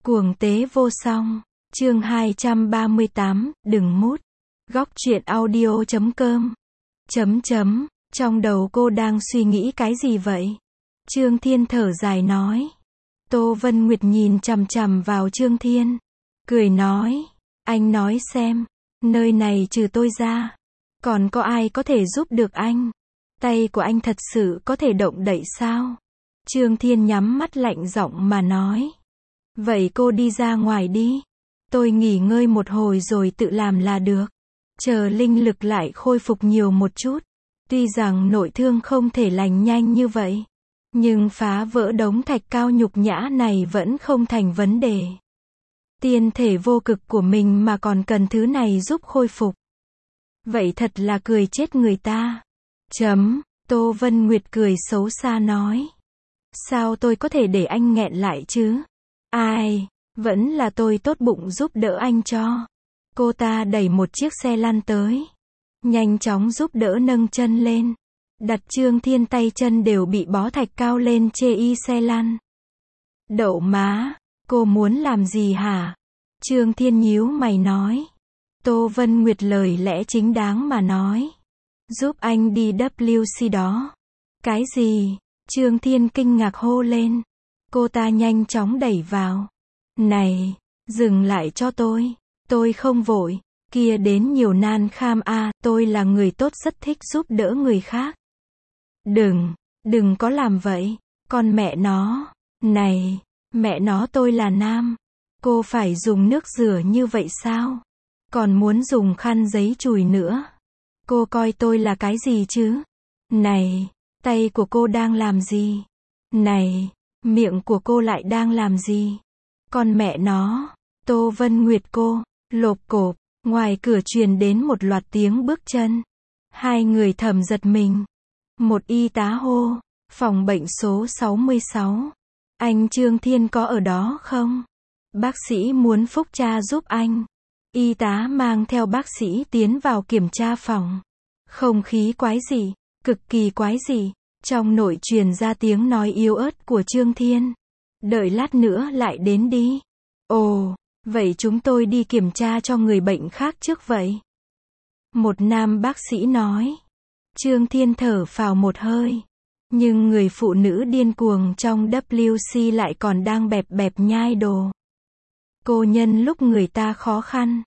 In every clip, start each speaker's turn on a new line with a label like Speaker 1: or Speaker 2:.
Speaker 1: Cuồng tế vô song. Chương 238, đừng mút. Góc truyện audio.com. Trong đầu cô đang suy nghĩ cái gì vậy? Trương Thiên thở dài nói. Tô Vân Nguyệt nhìn chằm chằm vào Trương Thiên. Cười nói. Anh nói xem. Nơi này trừ tôi ra. Còn có ai có thể giúp được anh? Tay của anh thật sự có thể động đậy sao? Trương Thiên nhắm mắt lạnh giọng mà nói. Vậy cô đi ra ngoài đi. Tôi nghỉ ngơi một hồi rồi tự làm là được. Chờ linh lực lại khôi phục nhiều một chút. Tuy rằng nội thương không thể lành nhanh như vậy. Nhưng phá vỡ đống thạch cao nhục nhã này vẫn không thành vấn đề. Tiên thể vô cực của mình mà còn cần thứ này giúp khôi phục. Vậy thật là cười chết người ta. Tô Vân Nguyệt cười xấu xa nói. Sao tôi có thể để anh nghẹn lại chứ? Ai, vẫn là tôi tốt bụng giúp đỡ anh cho. Cô ta đẩy một chiếc xe lăn tới. Nhanh chóng giúp đỡ nâng chân lên. Đặt Trương Thiên tay chân đều bị bó thạch cao lên chê y xe lăn. Đậu má, cô muốn làm gì hả? Trương Thiên nhíu mày nói. Tô Vân Nguyệt lời lẽ chính đáng mà nói. Giúp anh đi WC đó. Cái gì? Trương Thiên kinh ngạc hô lên. Cô ta nhanh chóng đẩy vào. Này, dừng lại cho tôi không vội. Kia đến nhiều nan kham a, tôi là người tốt rất thích giúp đỡ người khác. Đừng có làm vậy. Con mẹ nó. Này, mẹ nó tôi là nam. Cô phải dùng nước rửa như vậy sao? Còn muốn dùng khăn giấy chùi nữa. Cô coi tôi là cái gì chứ? Này, tay của cô đang làm gì? Này, miệng của cô lại đang làm gì? Con mẹ nó. Tô Vân Nguyệt cô, lộp cộp, ngoài cửa truyền đến một loạt tiếng bước chân. Hai người thầm giật mình. Một y tá hô, phòng bệnh số 66. Anh Trương Thiên có ở đó không? Bác sĩ muốn phúc tra giúp anh. Y tá mang theo bác sĩ tiến vào kiểm tra phòng. Không khí quái dị, cực kỳ quái dị. Trong nội truyền ra tiếng nói yếu ớt của Trương Thiên. Đợi lát nữa lại đến đi. Ồ, vậy chúng tôi đi kiểm tra cho người bệnh khác trước vậy. Một nam bác sĩ nói. Trương Thiên thở phào một hơi. Nhưng người phụ nữ điên cuồng trong WC lại còn đang bẹp bẹp nhai đồ. Cô nhân lúc người ta khó khăn.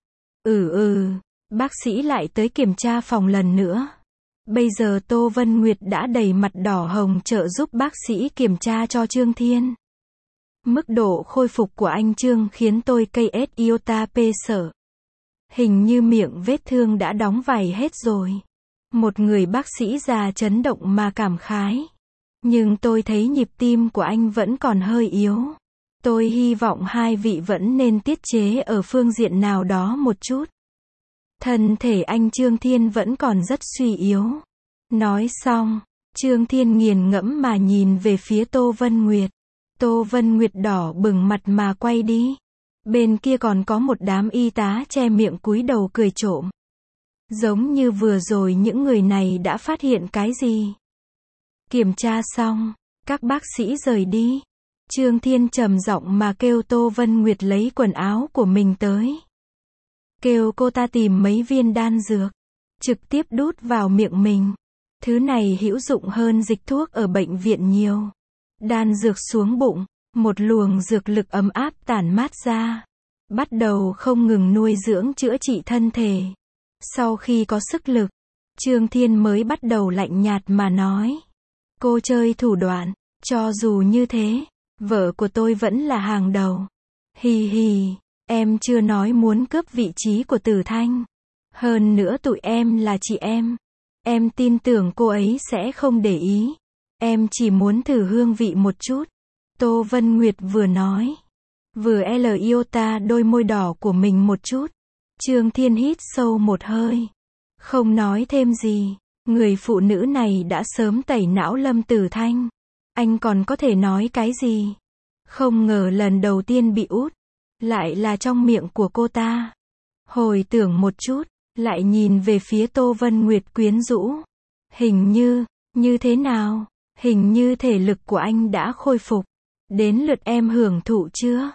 Speaker 1: Bác sĩ lại tới kiểm tra phòng lần nữa. Bây giờ Tô Vân Nguyệt đã đầy mặt đỏ hồng trợ giúp bác sĩ kiểm tra cho Trương Thiên. Mức độ khôi phục của anh Trương khiến tôi KS iota p sợ. Hình như miệng vết thương đã đóng vảy hết rồi. Một người bác sĩ già chấn động mà cảm khái. Nhưng tôi thấy nhịp tim của anh vẫn còn hơi yếu. Tôi hy vọng hai vị vẫn nên tiết chế ở phương diện nào đó một chút. Thân thể anh Trương Thiên vẫn còn rất suy yếu. Nói xong, Trương Thiên nghiền ngẫm mà nhìn về phía Tô Vân Nguyệt. Tô Vân Nguyệt đỏ bừng mặt mà quay đi. Bên kia còn có một đám y tá che miệng cúi đầu cười trộm. Giống như vừa rồi những người này đã phát hiện cái gì. Kiểm tra xong, các bác sĩ rời đi. Trương Thiên trầm giọng mà kêu Tô Vân Nguyệt lấy quần áo của mình tới. Kêu cô ta tìm mấy viên đan dược. Trực tiếp đút vào miệng mình. Thứ này hữu dụng hơn dịch thuốc ở bệnh viện nhiều. Đan dược xuống bụng. Một luồng dược lực ấm áp tản mát ra. Bắt đầu không ngừng nuôi dưỡng chữa trị thân thể. Sau khi có sức lực, Trương Thiên mới bắt đầu lạnh nhạt mà nói. Cô chơi thủ đoạn. Cho dù như thế, vợ của tôi vẫn là hàng đầu. Hì hì, em chưa nói muốn cướp vị trí của Tử Thanh. Hơn nữa tụi em là chị em. Em tin tưởng cô ấy sẽ không để ý. Em chỉ muốn thử hương vị một chút. Tô Vân Nguyệt vừa nói. Vừa iota đôi môi đỏ của mình một chút. Trương Thiên hít sâu một hơi. Không nói thêm gì. Người phụ nữ này đã sớm tẩy não Lâm Tử Thanh. Anh còn có thể nói cái gì? Không ngờ lần đầu tiên bị út. Lại là trong miệng của cô ta. Hồi tưởng một chút. Lại nhìn về phía Tô Vân Nguyệt quyến rũ. Hình như thế nào? Hình như thể lực của anh đã khôi phục. Đến lượt em hưởng thụ chưa?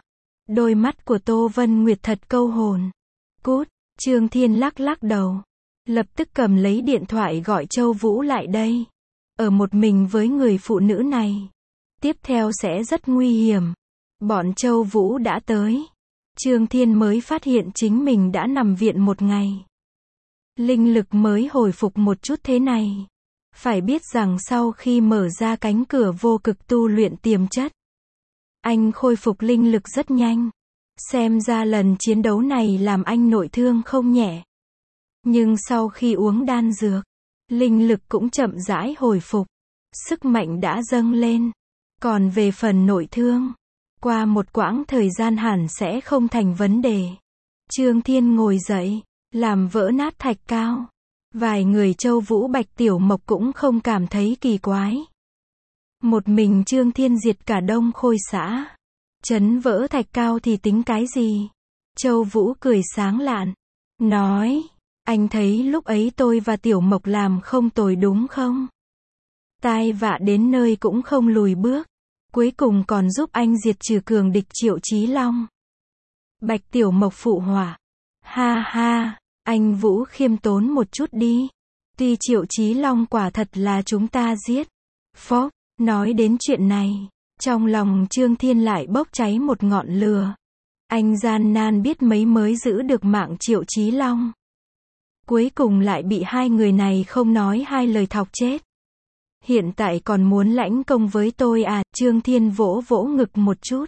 Speaker 1: Đôi mắt của Tô Vân Nguyệt thật câu hồn. Cút, Trương Thiên lắc lắc đầu. Lập tức cầm lấy điện thoại gọi Châu Vũ lại đây. Ở một mình với người phụ nữ này. Tiếp theo sẽ rất nguy hiểm. Bọn Châu Vũ đã tới. Trương Thiên mới phát hiện chính mình đã nằm viện một ngày. Linh lực mới hồi phục một chút thế này. Phải biết rằng sau khi mở ra cánh cửa vô cực tu luyện tiềm chất, anh khôi phục linh lực rất nhanh. Xem ra lần chiến đấu này làm anh nội thương không nhẹ. Nhưng sau khi uống đan dược, linh lực cũng chậm rãi hồi phục. Sức mạnh đã dâng lên. Còn về phần nội thương, qua một quãng thời gian hẳn sẽ không thành vấn đề. Trương Thiên ngồi dậy, làm vỡ nát thạch cao. Vài người Châu Vũ Bạch Tiểu Mộc cũng không cảm thấy kỳ quái. Một mình Trương Thiên diệt cả Đông Khôi xã. Chấn vỡ thạch cao thì tính cái gì? Châu Vũ cười sáng lạn. Nói, anh thấy lúc ấy tôi và Tiểu Mộc làm không tồi đúng không? Tai vạ đến nơi cũng không lùi bước. Cuối cùng còn giúp anh diệt trừ cường địch Triệu Chí Long. Bạch Tiểu Mộc phụ họa. Ha ha, anh Vũ khiêm tốn một chút đi. Tuy Triệu Chí Long quả thật là chúng ta giết. Phốc, nói đến chuyện này, trong lòng Trương Thiên lại bốc cháy một ngọn lửa. Anh gian nan biết mấy mới giữ được mạng Triệu Chí Long. Cuối cùng lại bị hai người này không nói hai lời thọc chết. Hiện tại còn muốn lãnh công với tôi à? Trương Thiên vỗ vỗ ngực một chút.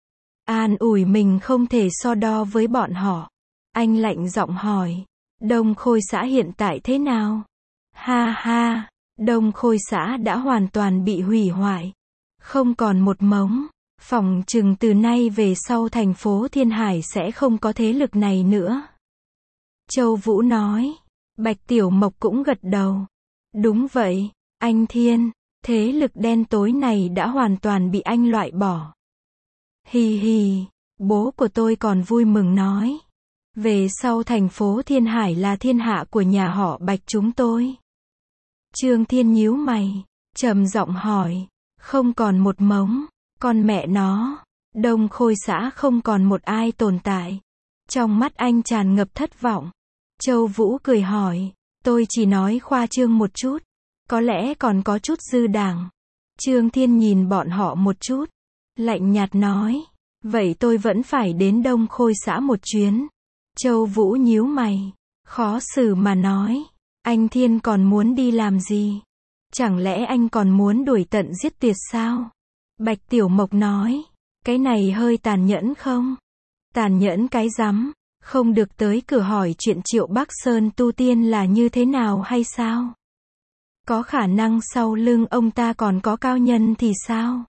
Speaker 1: An ủi mình không thể so đo với bọn họ. Anh lạnh giọng hỏi. Đông Khôi xã hiện tại thế nào? Ha ha, Đông Khôi xã đã hoàn toàn bị hủy hoại. Không còn một mống. Phỏng chừng từ nay về sau thành phố Thiên Hải sẽ không có thế lực này nữa. Châu Vũ nói. Bạch Tiểu Mộc cũng gật đầu. Đúng vậy, anh Thiên, thế lực đen tối này đã hoàn toàn bị anh loại bỏ. Hì hì, bố của tôi còn vui mừng nói. Về sau thành phố Thiên Hải là thiên hạ của nhà họ Bạch chúng tôi. Trương Thiên nhíu mày, trầm giọng hỏi. Không còn một mống, con mẹ nó, Đông Khôi xã không còn một ai tồn tại. Trong mắt anh tràn ngập thất vọng. Châu Vũ cười hỏi. Tôi chỉ nói khoa trương một chút. Có lẽ còn có chút dư đảng. Trương Thiên nhìn bọn họ một chút. Lạnh nhạt nói. Vậy tôi vẫn phải đến Đông Khôi xã một chuyến. Châu Vũ nhíu mày. Khó xử mà nói. Anh Thiên còn muốn đi làm gì? Chẳng lẽ anh còn muốn đuổi tận giết tuyệt sao? Bạch Tiểu Mộc nói. Cái này hơi tàn nhẫn không? Tàn nhẫn cái rắm. Không được tới cửa hỏi chuyện Triệu Bắc Sơn tu tiên là như thế nào hay sao? Có khả năng sau lưng ông ta còn có cao nhân thì sao?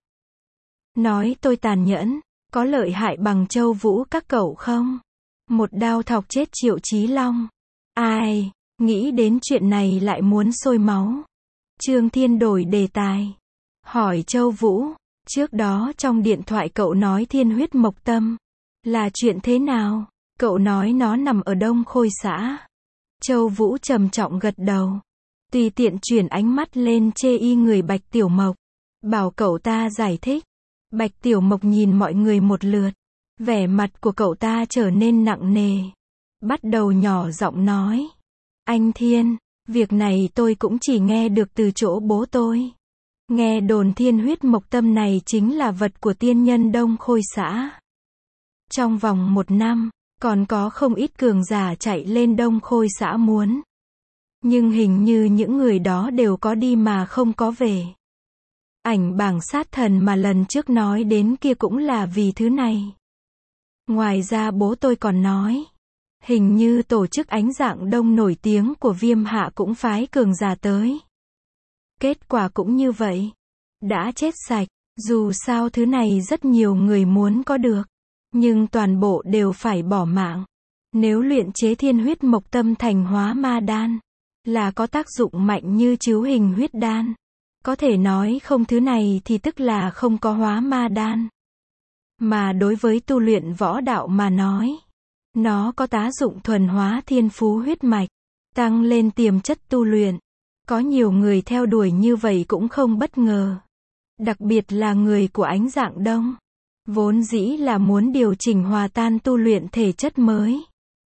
Speaker 1: Nói tôi tàn nhẫn, có lợi hại bằng Châu Vũ các cậu không? Một đao thọc chết Triệu Chí Long. Ai, nghĩ đến chuyện này lại muốn sôi máu. Trương Thiên đổi đề tài. Hỏi Châu Vũ, trước đó trong điện thoại cậu nói Thiên Huyết Mộc Tâm. Là chuyện thế nào? Cậu nói nó nằm ở Đông Khôi xã. Châu Vũ trầm trọng gật đầu. Tùy tiện chuyển ánh mắt lên chê y người Bạch Tiểu Mộc. Bảo cậu ta giải thích. Bạch Tiểu Mộc nhìn mọi người một lượt. Vẻ mặt của cậu ta trở nên nặng nề. Bắt đầu nhỏ giọng nói. Anh Thiên, việc này tôi cũng chỉ nghe được từ chỗ bố tôi. Nghe đồn Thiên Huyết Mộc Tâm này chính là vật của tiên nhân Đông Khôi xã. Trong vòng 1 năm, còn có không ít cường giả chạy lên Đông Khôi xã muốn. Nhưng hình như những người đó đều có đi mà không có về. Ảnh bảng sát thần mà lần trước nói đến kia cũng là vì thứ này. Ngoài ra bố tôi còn nói. Hình như tổ chức ánh dạng đông nổi tiếng của Viêm Hạ cũng phái cường giả tới. Kết quả cũng như vậy. Đã chết sạch. Dù sao thứ này rất nhiều người muốn có được. Nhưng toàn bộ đều phải bỏ mạng. Nếu luyện chế Thiên Huyết Mộc Tâm thành hóa ma đan, là có tác dụng mạnh như chiếu hình huyết đan. Có thể nói không thứ này thì tức là không có hóa ma đan. Mà đối với tu luyện võ đạo mà nói, nó có tác dụng thuần hóa thiên phú huyết mạch, tăng lên tiềm chất tu luyện. Có nhiều người theo đuổi như vậy cũng không bất ngờ. Đặc biệt là người của ánh dạng đông. Vốn dĩ là muốn điều chỉnh hòa tan tu luyện thể chất mới.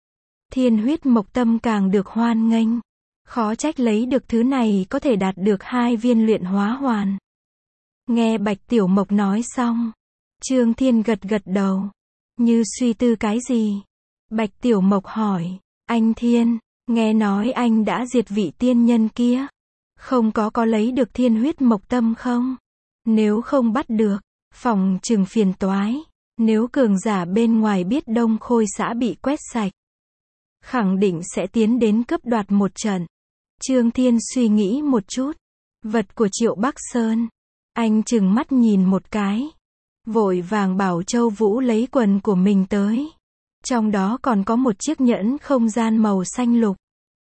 Speaker 1: Thiên huyết mộc tâm càng được hoan nghênh. Khó trách lấy được thứ này có thể đạt được 2 viên luyện hóa hoàn. Nghe Bạch Tiểu Mộc nói xong, Trương Thiên gật gật đầu, như suy tư cái gì. Bạch Tiểu Mộc hỏi, anh Thiên, nghe nói anh đã diệt vị tiên nhân kia. Không có lấy được thiên huyết mộc tâm không? Nếu không bắt được, phòng trừng phiền toái. Nếu cường giả bên ngoài biết Đông Khôi xã bị quét sạch, khẳng định sẽ tiến đến cướp đoạt một trận. Trương Thiên suy nghĩ một chút. Vật của Triệu Bắc Sơn. Anh chừng mắt nhìn một cái. Vội vàng bảo Châu Vũ lấy quần của mình tới. Trong đó còn có một chiếc nhẫn không gian màu xanh lục.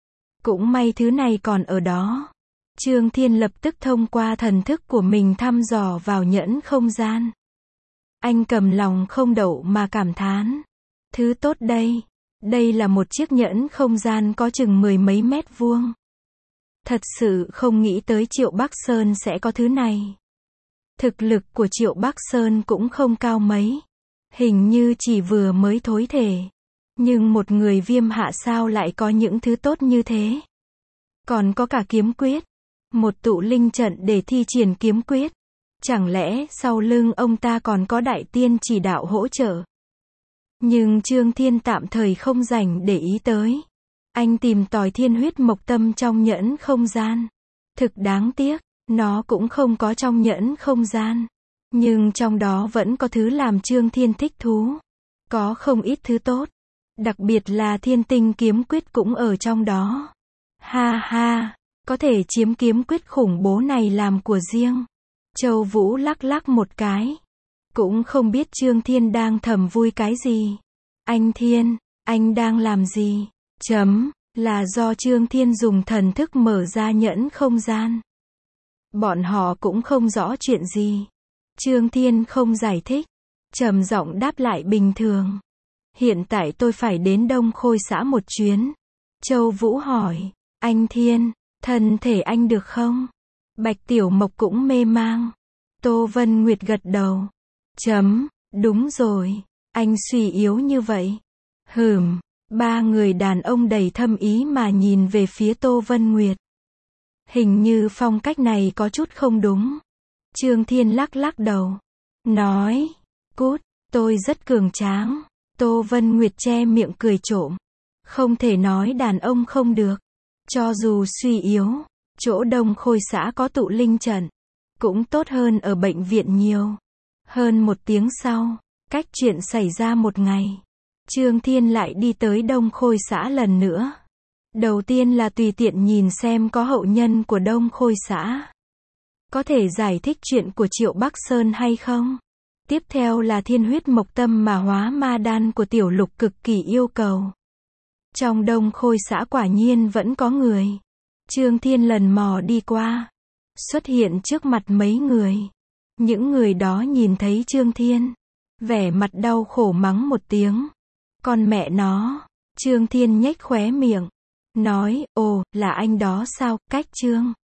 Speaker 1: Cũng may thứ này còn ở đó. Trương Thiên lập tức thông qua thần thức của mình thăm dò vào nhẫn không gian. Anh cầm lòng không đậu mà cảm thán. Thứ tốt đây. Đây là một chiếc nhẫn không gian có chừng 10 mấy mét vuông. Thật sự không nghĩ tới Triệu Bắc Sơn sẽ có thứ này. Thực lực của Triệu Bắc Sơn cũng không cao mấy. Hình như chỉ vừa mới thối thể. Nhưng một người Viêm Hạ sao lại có những thứ tốt như thế? Còn có cả kiếm quyết. Một tụ linh trận để thi triển kiếm quyết. Chẳng lẽ sau lưng ông ta còn có đại tiên chỉ đạo hỗ trợ? Nhưng Trương Thiên tạm thời không rảnh để ý tới. Anh tìm tòi thiên huyết mộc tâm trong nhẫn không gian. Thực đáng tiếc, nó cũng không có trong nhẫn không gian. Nhưng trong đó vẫn có thứ làm Trương Thiên thích thú. Có không ít thứ tốt. Đặc biệt là thiên tinh kiếm quyết cũng ở trong đó. Ha ha, có thể chiếm kiếm quyết khủng bố này làm của riêng. Châu Vũ lắc lắc một cái. Cũng không biết Trương Thiên đang thầm vui cái gì. Anh Thiên, anh đang làm gì? Là do Trương Thiên dùng thần thức mở ra nhẫn không gian. Bọn họ cũng không rõ chuyện gì. Trương Thiên không giải thích. Trầm giọng đáp lại bình thường. Hiện tại tôi phải đến Đông Khôi xã một chuyến. Châu Vũ hỏi, anh Thiên, thân thể anh được không? Bạch Tiểu Mộc cũng mê mang. Tô Vân Nguyệt gật đầu. Đúng rồi, anh suy yếu như vậy. Ba người đàn ông đầy thâm ý mà nhìn về phía Tô Vân Nguyệt. Hình như phong cách này có chút không đúng. Trương Thiên lắc lắc đầu. Nói, cút, tôi rất cường tráng. Tô Vân Nguyệt che miệng cười trộm. Không thể nói đàn ông không được. Cho dù suy yếu, chỗ Đông Khôi xã có tụ linh trận. Cũng tốt hơn ở bệnh viện nhiều. Hơn 1 tiếng sau, cách chuyện xảy ra 1 ngày. Trương Thiên lại đi tới Đông Khôi xã lần nữa. Đầu tiên là tùy tiện nhìn xem có hậu nhân của Đông Khôi xã. Có thể giải thích chuyện của Triệu Bắc Sơn hay không? Tiếp theo là thiên huyết mộc tâm mà hóa ma đan của Tiểu Lục cực kỳ yêu cầu. Trong Đông Khôi xã quả nhiên vẫn có người. Trương Thiên lần mò đi qua. Xuất hiện trước mặt mấy người. Những người đó nhìn thấy Trương Thiên. Vẻ mặt đau khổ mắng một tiếng. Con mẹ nó. Trương Thiên nhếch khóe miệng. Nói, ồ, là anh đó sao, cách Trương.